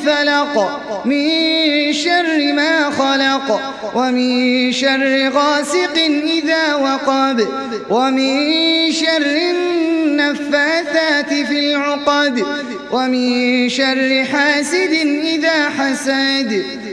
فلق من شر ما خلق ومن شر غاسق إذا وقب ومن شر النفاثات في العقد ومن شر حاسد إذا حسد